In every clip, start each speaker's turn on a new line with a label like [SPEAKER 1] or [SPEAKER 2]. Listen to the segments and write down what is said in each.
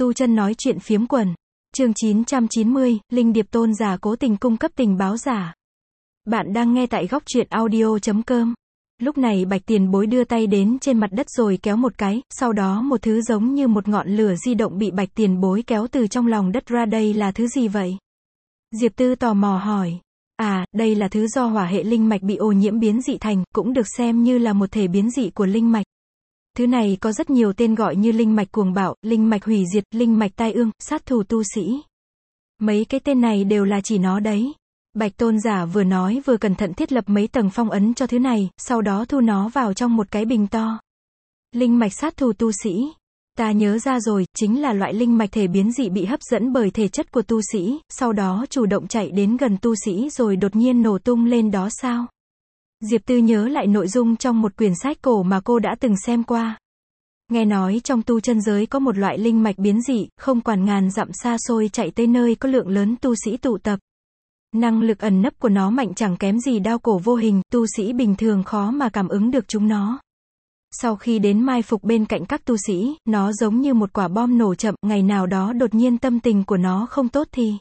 [SPEAKER 1] Tu chân nói chuyện phiếm quần. Chương 990, Linh Điệp tôn giả cố tình cung cấp tình báo giả. Bạn đang nghe tại góc truyện audio.com. Lúc này Bạch Tiền Bối đưa tay đến trên mặt đất rồi kéo một cái, sau đó một thứ giống như một ngọn lửa di động bị Bạch Tiền Bối kéo từ trong lòng đất ra. Đây là thứ gì vậy? Diệp Tư tò mò hỏi. À, đây là thứ do hỏa hệ linh mạch bị ô nhiễm biến dị thành, cũng được xem như là một thể biến dị của linh mạch. Thứ này có rất nhiều tên gọi như linh mạch cuồng bạo, linh mạch hủy diệt, linh mạch tai ương, sát thủ tu sĩ. Mấy cái tên này đều là chỉ nó đấy. Bạch tôn giả vừa nói vừa cẩn thận thiết lập mấy tầng phong ấn cho thứ này, sau đó thu nó vào trong một cái bình to. Linh mạch sát thủ tu sĩ. Ta nhớ ra rồi, chính là loại linh mạch thể biến dị bị hấp dẫn bởi thể chất của tu sĩ, sau đó chủ động chạy đến gần tu sĩ rồi đột nhiên nổ tung lên đó sao? Diệp Tư nhớ lại nội dung trong một quyển sách cổ mà cô đã từng xem qua. Nghe nói trong tu chân giới có một loại linh mạch biến dị, không quản ngàn dặm xa xôi chạy tới nơi có lượng lớn tu sĩ tụ tập. Năng lực ẩn nấp của nó mạnh chẳng kém gì đao cổ vô hình, tu sĩ bình thường khó mà cảm ứng được chúng nó. Sau khi đến mai phục bên cạnh các tu sĩ, nó giống như một quả bom nổ chậm, ngày nào đó đột nhiên tâm tình của nó không tốt thì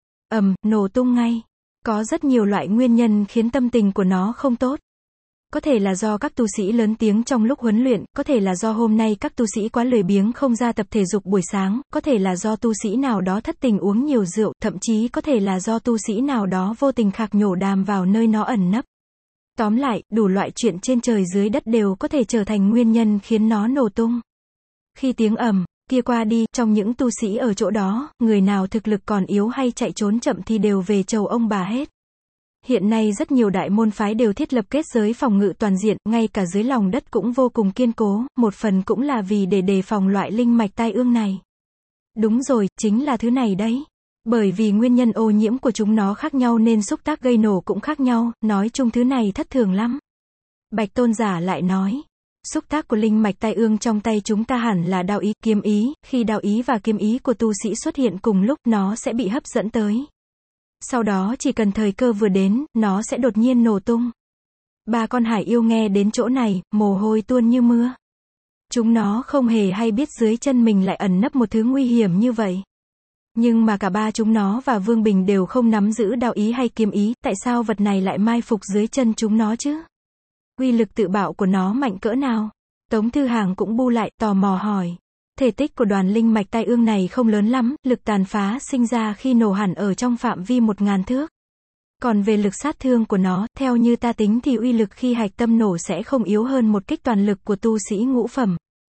[SPEAKER 1] nổ tung ngay. Có rất nhiều loại nguyên nhân khiến tâm tình của nó không tốt. Có thể là do các tu sĩ lớn tiếng trong lúc huấn luyện, có thể là do hôm nay các tu sĩ quá lười biếng không ra tập thể dục buổi sáng, có thể là do tu sĩ nào đó thất tình uống nhiều rượu, thậm chí có thể là do tu sĩ nào đó vô tình khạc nhổ đàm vào nơi nó ẩn nấp. Tóm lại, đủ loại chuyện trên trời dưới đất đều có thể trở thành nguyên nhân khiến nó nổ tung. Khi tiếng kia qua đi, trong những tu sĩ ở chỗ đó, người nào thực lực còn yếu hay chạy trốn chậm thì đều về chầu ông bà hết. Hiện nay rất nhiều đại môn phái đều thiết lập kết giới phòng ngự toàn diện, ngay cả dưới lòng đất cũng vô cùng kiên cố, một phần cũng là vì để đề phòng loại linh mạch tai ương này. Đúng rồi, chính là thứ này đấy. Bởi vì nguyên nhân ô nhiễm của chúng nó khác nhau nên xúc tác gây nổ cũng khác nhau, nói chung thứ này thất thường lắm. Bạch tôn giả lại nói. Xúc tác của linh mạch tai ương trong tay chúng ta hẳn là đao ý, kiếm ý, khi đao ý và kiếm ý của tu sĩ xuất hiện cùng lúc nó sẽ bị hấp dẫn tới. Sau đó chỉ cần thời cơ vừa đến, nó sẽ đột nhiên nổ tung. Ba con hải yêu nghe đến chỗ này, mồ hôi tuôn như mưa. Chúng nó không hề hay biết dưới chân mình lại ẩn nấp một thứ nguy hiểm như vậy. Nhưng mà cả ba chúng nó và Vương Bình đều không nắm giữ đao ý hay kiếm ý, tại sao vật này lại mai phục dưới chân chúng nó chứ? Uy lực tự bạo của nó mạnh cỡ nào? Tống Thư Hàng cũng bu lại, tò mò hỏi. Thể tích của đoàn linh mạch tai ương này không lớn lắm, lực tàn phá sinh ra khi nổ hẳn ở trong phạm vi 1000 thước. Còn về lực sát thương của nó, theo như ta tính thì uy lực khi hạch tâm nổ sẽ không yếu hơn một kích toàn lực của tu sĩ ngũ phẩm.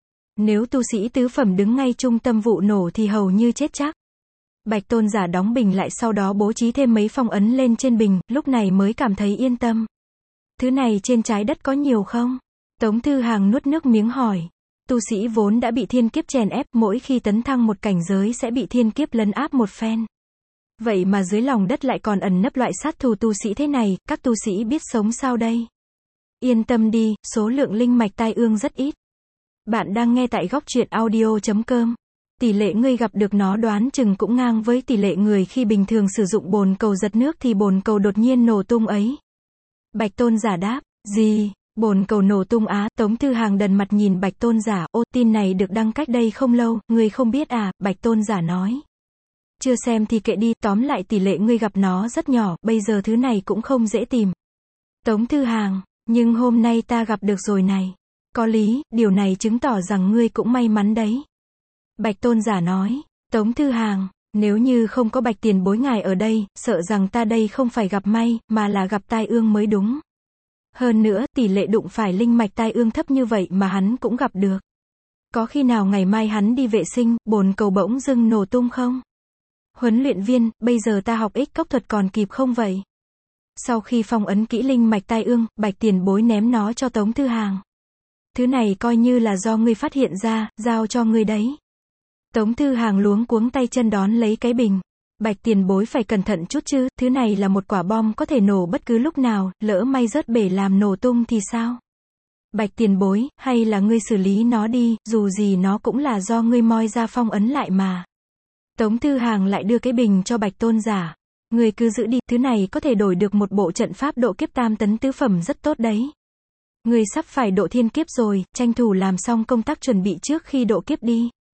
[SPEAKER 1] Nếu tu sĩ tứ phẩm đứng ngay trung tâm vụ nổ thì hầu như chết chắc. Bạch tôn giả đóng bình lại sau đó bố trí thêm mấy phong ấn lên trên bình, lúc này mới cảm thấy yên tâm. Thứ này trên trái đất có nhiều không? Tống Thư Hàng nuốt nước miếng hỏi. Tu sĩ vốn đã bị thiên kiếp chèn ép, mỗi khi tấn thăng một cảnh giới sẽ bị thiên kiếp lấn áp một phen. Vậy mà dưới lòng đất lại còn ẩn nấp loại sát thủ tu sĩ thế này, các tu sĩ biết sống sao đây? Yên tâm đi, số lượng linh mạch tai ương rất ít. Bạn đang nghe tại góc truyện audio.com. Tỷ lệ ngươi gặp được nó đoán chừng cũng ngang với tỷ lệ người khi bình thường sử dụng bồn cầu giật nước thì bồn cầu đột nhiên nổ tung ấy. Bạch tôn giả đáp. Gì? Bồn cầu nổ tung á? Tống Thư Hàng đần mặt nhìn Bạch tôn giả. Ô, tin này được đăng cách đây không lâu, ngươi không biết à? Bạch tôn giả nói. Chưa xem thì kệ đi, tóm lại tỷ lệ ngươi gặp nó rất nhỏ, bây giờ thứ này cũng không dễ tìm. Tống Thư Hàng. Nhưng hôm nay ta gặp được rồi này. Có lý, điều này chứng tỏ rằng ngươi cũng may mắn đấy. Bạch tôn giả nói. Tống Thư Hàng. Nếu như không có Bạch tiền bối ngài ở đây, sợ rằng ta đây không phải gặp may, mà là gặp tai ương mới đúng. Hơn nữa, tỷ lệ đụng phải linh mạch tai ương thấp như vậy mà hắn cũng gặp được. Có khi nào ngày mai hắn đi vệ sinh, bồn cầu bỗng dưng nổ tung không? Huấn luyện viên, bây giờ ta học ích cốc thuật còn kịp không vậy? Sau khi phong ấn kỹ linh mạch tai ương, Bạch tiền bối ném nó cho Tống Thư Hàng. Thứ này coi như là do ngươi phát hiện ra, giao cho ngươi đấy. Tống Thư Hàng luống cuống tay chân đón lấy cái bình. Bạch tiền bối phải cẩn thận chút chứ, thứ này là một quả bom có thể nổ bất cứ lúc nào, lỡ may rớt bể làm nổ tung thì sao? Bạch tiền bối, hay là ngươi xử lý nó đi, dù gì nó cũng là do ngươi moi ra phong ấn lại mà. Tống Thư Hàng lại đưa cái bình cho Bạch tôn giả. Ngươi cứ giữ đi, thứ này có thể đổi được một bộ trận pháp độ kiếp tam tấn tứ phẩm rất tốt đấy. Ngươi sắp phải độ thiên kiếp rồi, tranh thủ làm xong công tác chuẩn bị trước khi độ kiếp đi.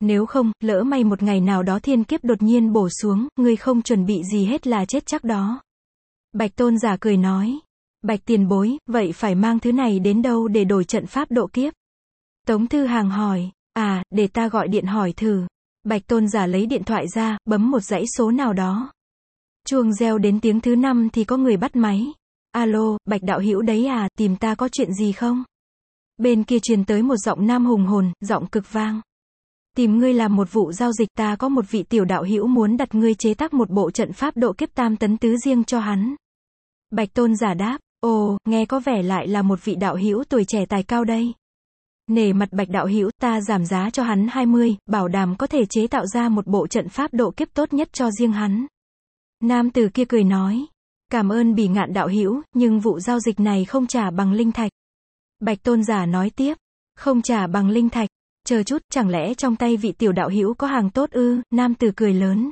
[SPEAKER 1] Nếu không, lỡ may một ngày nào đó thiên kiếp đột nhiên bổ xuống, ngươi không chuẩn bị gì hết là chết chắc đó. Bạch tôn giả cười nói. Bạch tiền bối, vậy phải mang thứ này đến đâu để đổi trận pháp độ kiếp? Tống Thư Hàng hỏi. Để ta gọi điện hỏi thử. Bạch tôn giả lấy điện thoại ra, bấm một dãy số nào đó. Chuông reo đến tiếng thứ 5 thì có người bắt máy. Alo, Bạch đạo hữu đấy à, tìm ta có chuyện gì không? Bên kia truyền tới một giọng nam hùng hồn, giọng cực vang. Tìm ngươi làm một vụ giao dịch, ta có một vị tiểu đạo hữu muốn đặt ngươi chế tác một bộ trận pháp độ kiếp tam tấn tứ riêng cho hắn. Bạch tôn giả đáp. Ồ, nghe có vẻ lại là một vị đạo hữu tuổi trẻ tài cao đây. Nể mặt Bạch đạo hữu, ta giảm giá cho hắn 20, bảo đảm có thể chế tạo ra một bộ trận pháp độ kiếp tốt nhất cho riêng hắn. Nam tử kia cười nói. Cảm ơn Bỉ Ngạn đạo hữu, nhưng vụ giao dịch này không trả bằng linh thạch. Bạch tôn giả nói tiếp. Không trả bằng linh thạch. Chờ chút, chẳng lẽ trong tay vị tiểu đạo hữu có hàng tốt ư? Nam tử cười lớn.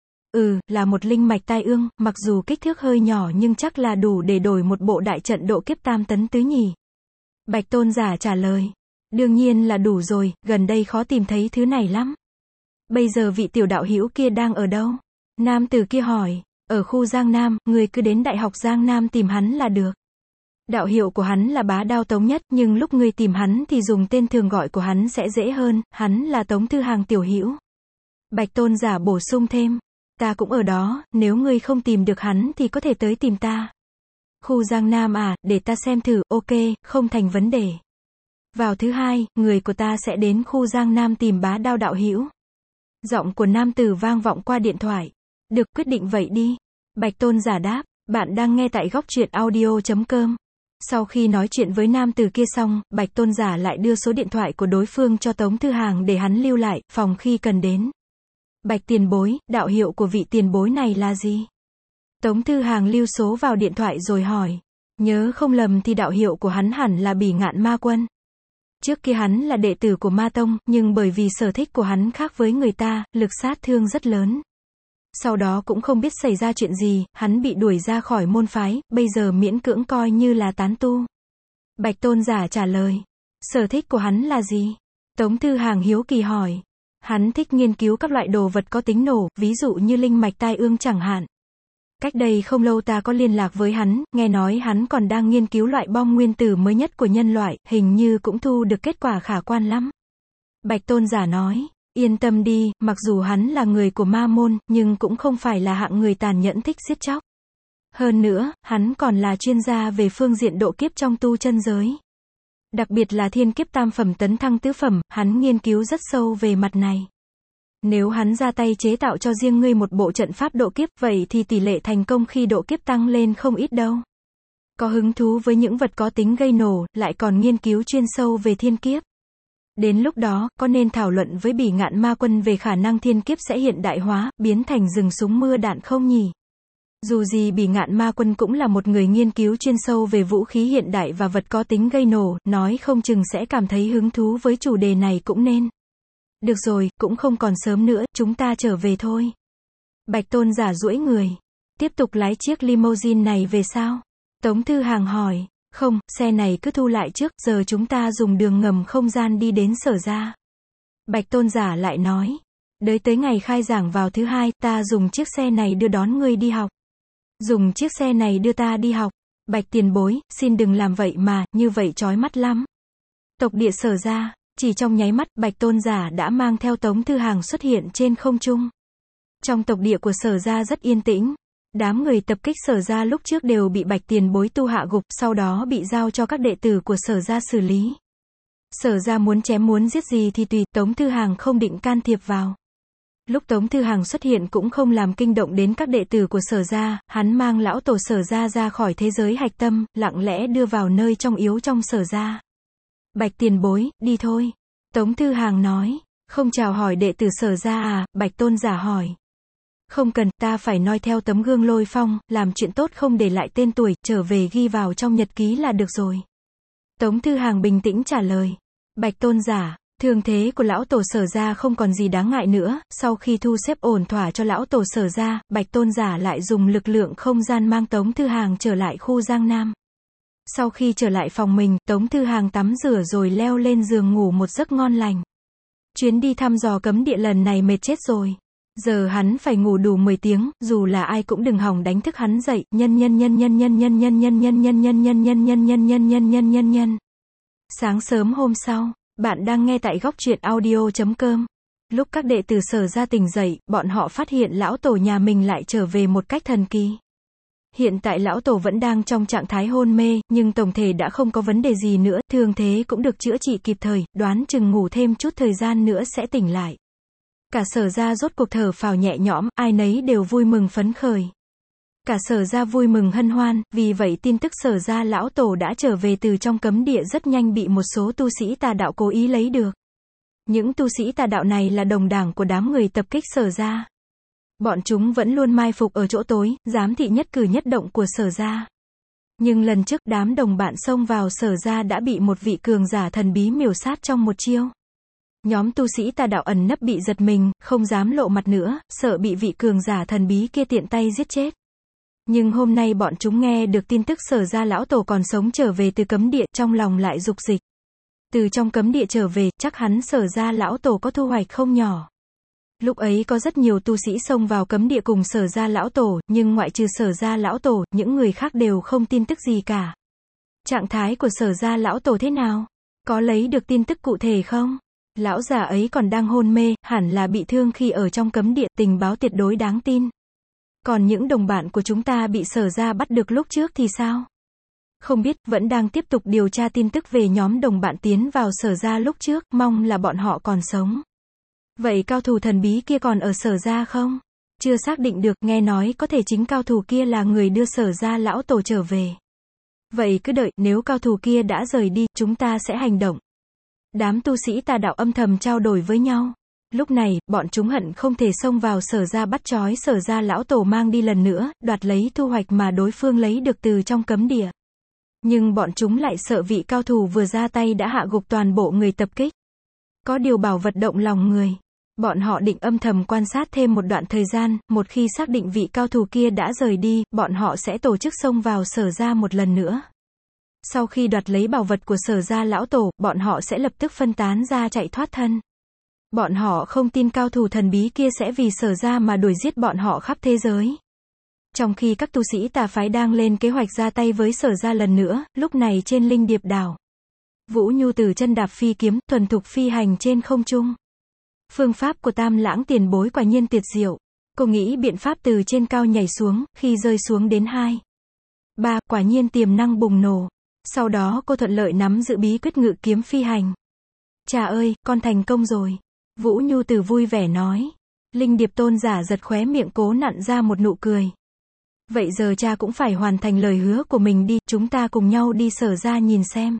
[SPEAKER 1] Là một linh mạch tai ương, mặc dù kích thước hơi nhỏ nhưng chắc là đủ để đổi một bộ đại trận độ kiếp tam tấn tứ nhỉ. Bạch tôn giả trả lời. Đương nhiên là đủ rồi, gần đây khó tìm thấy thứ này lắm. Bây giờ vị tiểu đạo hữu kia đang ở đâu? Nam tử kia hỏi. Ở khu Giang Nam, người cứ đến Đại học Giang Nam tìm hắn là được. Đạo hiệu của hắn là Bá Đao Tống Nhất, nhưng lúc ngươi tìm hắn thì dùng tên thường gọi của hắn sẽ dễ hơn, hắn là Tống Thư Hàng tiểu hữu. Bạch tôn giả bổ sung thêm. Ta cũng ở đó, nếu ngươi không tìm được hắn thì có thể tới tìm ta. Khu Giang Nam à, để ta xem thử, ok, không thành vấn đề. Vào thứ hai, người của ta sẽ đến khu Giang Nam tìm Bá Đao đạo hữu. Giọng của nam tử vang vọng qua điện thoại. Được, quyết định vậy đi. Bạch tôn giả đáp. Bạn đang nghe tại góc truyện audio.com. Sau khi nói chuyện với nam tử kia xong, Bạch tôn giả lại đưa số điện thoại của đối phương cho Tống Thư Hàng để hắn lưu lại, phòng khi cần đến. Bạch tiền bối, đạo hiệu của vị tiền bối này là gì? Tống Thư Hàng lưu số vào điện thoại rồi hỏi. Nhớ không lầm thì đạo hiệu của hắn hẳn là Bỉ Ngạn Ma Quân. Trước kia hắn là đệ tử của Ma Tông, nhưng bởi vì sở thích của hắn khác với người ta, lực sát thương rất lớn. Sau đó cũng không biết xảy ra chuyện gì, hắn bị đuổi ra khỏi môn phái, bây giờ miễn cưỡng coi như là tán tu. Bạch tôn giả trả lời. Sở thích của hắn là gì? Tống Thư Hàng hiếu kỳ hỏi. Hắn thích nghiên cứu các loại đồ vật có tính nổ, ví dụ như linh mạch tai ương chẳng hạn. Cách đây không lâu ta có liên lạc với hắn, nghe nói hắn còn đang nghiên cứu loại bom nguyên tử mới nhất của nhân loại, hình như cũng thu được kết quả khả quan lắm. Bạch tôn giả nói. Yên tâm đi, mặc dù hắn là người của ma môn, nhưng cũng không phải là hạng người tàn nhẫn thích giết chóc. Hơn nữa, hắn còn là chuyên gia về phương diện độ kiếp trong tu chân giới. Đặc biệt là thiên kiếp tam phẩm tấn thăng tứ phẩm, hắn nghiên cứu rất sâu về mặt này. Nếu hắn ra tay chế tạo cho riêng ngươi một bộ trận pháp độ kiếp, vậy thì tỷ lệ thành công khi độ kiếp tăng lên không ít đâu. Có hứng thú với những vật có tính gây nổ, lại còn nghiên cứu chuyên sâu về thiên kiếp. Đến lúc đó, có nên thảo luận với Bỉ Ngạn Ma Quân về khả năng thiên kiếp sẽ hiện đại hóa, biến thành rừng súng mưa đạn không nhỉ? Dù gì Bỉ Ngạn Ma Quân cũng là một người nghiên cứu chuyên sâu về vũ khí hiện đại và vật có tính gây nổ, nói không chừng sẽ cảm thấy hứng thú với chủ đề này cũng nên. Được rồi, cũng không còn sớm nữa, chúng ta trở về thôi. Bạch tôn giả duỗi người. Tiếp tục lái chiếc limousine này về sao? Tống Thư Hàng hỏi. Không, xe này cứ thu lại trước, giờ chúng ta dùng đường ngầm không gian đi đến Sở Gia. Bạch tôn giả lại nói. Đợi tới ngày khai giảng vào thứ hai, ta dùng chiếc xe này đưa đón ngươi đi học. Dùng chiếc xe này đưa ta đi học. Bạch tiền bối, xin đừng làm vậy mà, như vậy chói mắt lắm. Tộc địa Sở Gia. Chỉ trong nháy mắt, Bạch tôn giả đã mang theo Tống Thư Hàng xuất hiện trên không trung. Trong tộc địa của Sở Gia rất yên tĩnh. Đám người tập kích Sở Gia lúc trước đều bị Bạch tiền bối tu hạ gục, sau đó bị giao cho các đệ tử của Sở Gia xử lý. Sở Gia muốn chém muốn giết gì thì tùy, Tống Thư Hàng không định can thiệp vào. Lúc Tống Thư Hàng xuất hiện cũng không làm kinh động đến các đệ tử của Sở Gia, hắn mang lão tổ Sở Gia ra khỏi thế giới hạch tâm, lặng lẽ đưa vào nơi trong yếu trong Sở Gia. Bạch tiền bối, đi thôi. Tống Thư Hàng nói. Không chào hỏi đệ tử Sở Gia à? Bạch tôn giả hỏi. Không cần, ta phải noi theo tấm gương Lôi Phong, làm chuyện tốt không để lại tên tuổi, trở về ghi vào trong nhật ký là được rồi. Tống Thư Hàng bình tĩnh trả lời. Bạch tôn giả, thương thế của lão tổ Sở Gia không còn gì đáng ngại nữa, sau khi thu xếp ổn thỏa cho lão tổ Sở Gia, Bạch tôn giả lại dùng lực lượng không gian mang Tống Thư Hàng trở lại khu Giang Nam. Sau khi trở lại phòng mình, Tống Thư Hàng tắm rửa rồi leo lên giường ngủ một giấc ngon lành. Chuyến đi thăm dò cấm địa lần này mệt chết rồi. Giờ hắn phải ngủ đủ 10 tiếng, dù là ai cũng đừng hòng đánh thức hắn dậy. Nhân. Sáng sớm hôm sau, bạn đang nghe tại góc truyện audio.com. Lúc các đệ tử Sở Gia tỉnh dậy, bọn họ phát hiện lão tổ nhà mình lại trở về một cách thần kỳ. Hiện tại lão tổ vẫn đang trong trạng thái hôn mê, nhưng tổng thể đã không có vấn đề gì nữa, thương thế cũng được chữa trị kịp thời, đoán chừng ngủ thêm chút thời gian nữa sẽ tỉnh lại. Cả Sở Gia rốt cuộc thở phào nhẹ nhõm, ai nấy đều vui mừng phấn khởi. Cả Sở Gia vui mừng hân hoan, vì vậy tin tức Sở Gia lão tổ đã trở về từ trong cấm địa rất nhanh bị một số tu sĩ tà đạo cố ý lấy được. Những tu sĩ tà đạo này là đồng đảng của đám người tập kích Sở Gia. Bọn chúng vẫn luôn mai phục ở chỗ tối, giám thị nhất cử nhất động của Sở Gia. Nhưng lần trước đám đồng bạn xông vào Sở Gia đã bị một vị cường giả thần bí miểu sát trong một chiêu. Nhóm tu sĩ tà đạo ẩn nấp bị giật mình, không dám lộ mặt nữa, sợ bị vị cường giả thần bí kia tiện tay giết chết. Nhưng hôm nay bọn chúng nghe được tin tức Sở Gia lão tổ còn sống trở về từ cấm địa, trong lòng lại dục dịch. Từ trong cấm địa trở về, chắc hắn Sở Gia lão tổ có thu hoạch không nhỏ. Lúc ấy có rất nhiều tu sĩ xông vào cấm địa cùng Sở Gia lão tổ, nhưng ngoại trừ Sở Gia lão tổ, những người khác đều không tin tức gì cả. Trạng thái của Sở Gia lão tổ thế nào? Có lấy được tin tức cụ thể không? Lão già ấy còn đang hôn mê, hẳn là bị thương khi ở trong cấm địa, tình báo tuyệt đối đáng tin. Còn những đồng bạn của chúng ta bị Sở Gia bắt được lúc trước thì sao? Không biết, vẫn đang tiếp tục điều tra tin tức về nhóm đồng bạn tiến vào Sở Gia lúc trước, mong là bọn họ còn sống. Vậy cao thủ thần bí kia còn ở Sở Gia không? Chưa xác định được, nghe nói có thể chính cao thủ kia là người đưa Sở Gia lão tổ trở về. Vậy cứ đợi, nếu cao thủ kia đã rời đi, chúng ta sẽ hành động. Đám tu sĩ tà đạo âm thầm trao đổi với nhau. Lúc này, bọn chúng hận không thể xông vào Sở Gia bắt trói Sở Gia lão tổ mang đi lần nữa, đoạt lấy thu hoạch mà đối phương lấy được từ trong cấm địa. Nhưng bọn chúng lại sợ vị cao thủ vừa ra tay đã hạ gục toàn bộ người tập kích. Có điều bảo vật động lòng người. Bọn họ định âm thầm quan sát thêm một đoạn thời gian, một khi xác định vị cao thủ kia đã rời đi, bọn họ sẽ tổ chức xông vào Sở Gia một lần nữa. Sau khi đoạt lấy bảo vật của Sở Gia lão tổ, bọn họ sẽ lập tức phân tán ra chạy thoát thân. Bọn họ không tin cao thủ thần bí kia sẽ vì Sở Gia mà đuổi giết bọn họ khắp thế giới. Trong khi các tu sĩ tà phái đang lên kế hoạch ra tay với Sở Gia lần nữa, lúc này trên Linh Điệp đảo, Vũ Nhu từ chân đạp phi kiếm, thuần thục phi hành trên không trung. Phương pháp của Tam Lãng tiền bối quả nhiên tuyệt diệu. Cô nghĩ biện pháp từ trên cao nhảy xuống, khi rơi xuống đến 2, 3, quả nhiên tiềm năng bùng nổ. Sau đó cô thuận lợi nắm giữ bí quyết ngự kiếm phi hành. Cha ơi, con thành công rồi. Vũ Nhu từ vui vẻ nói. Linh Điệp tôn giả giật khóe miệng cố nặn ra một nụ cười. Vậy giờ cha cũng phải hoàn thành lời hứa của mình đi, chúng ta cùng nhau đi Sở Gia nhìn xem.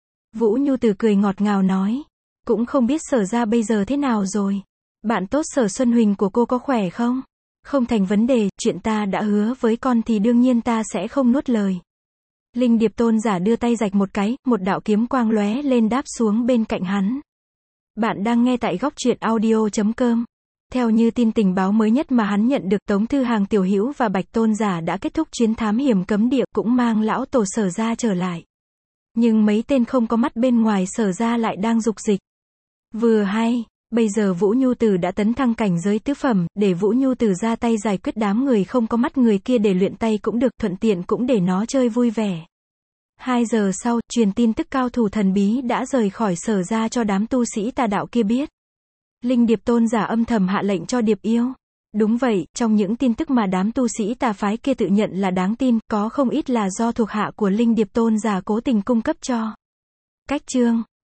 [SPEAKER 1] Vũ Nhu từ cười ngọt ngào nói. Cũng không biết Sở Gia bây giờ thế nào rồi. Bạn tốt Sở Xuân Huỳnh của cô có khỏe không? Không thành vấn đề, chuyện ta đã hứa với con thì đương nhiên ta sẽ không nuốt lời. Linh Điệp tôn giả đưa tay rạch một cái, một đạo kiếm quang lóe lên đáp xuống bên cạnh hắn. Bạn đang nghe tại góc truyện audio.com. Theo như tin tình báo mới nhất mà hắn nhận được, Tống Thư Hàng Tiểu Hữu và Bạch tôn giả đã kết thúc chuyến thám hiểm cấm địa, cũng mang lão tổ Sở Gia trở lại. Nhưng mấy tên không có mắt bên ngoài Sở Gia lại đang dục dịch. Vừa hay, bây giờ Vũ Nhu Tử đã tấn thăng cảnh giới tứ phẩm, để Vũ Nhu Tử ra tay giải quyết đám người không có mắt người kia để luyện tay cũng được, thuận tiện cũng để nó chơi vui vẻ. 2 giờ sau, truyền tin tức cao thủ thần bí đã rời khỏi Sở Gia cho đám tu sĩ tà đạo kia biết. Linh Điệp tôn giả âm thầm hạ lệnh cho Điệp Yêu. Đúng vậy, trong những tin tức mà đám tu sĩ tà phái kia tự nhận là đáng tin, có không ít là do thuộc hạ của Linh Điệp tôn giả cố tình cung cấp cho. Cách chương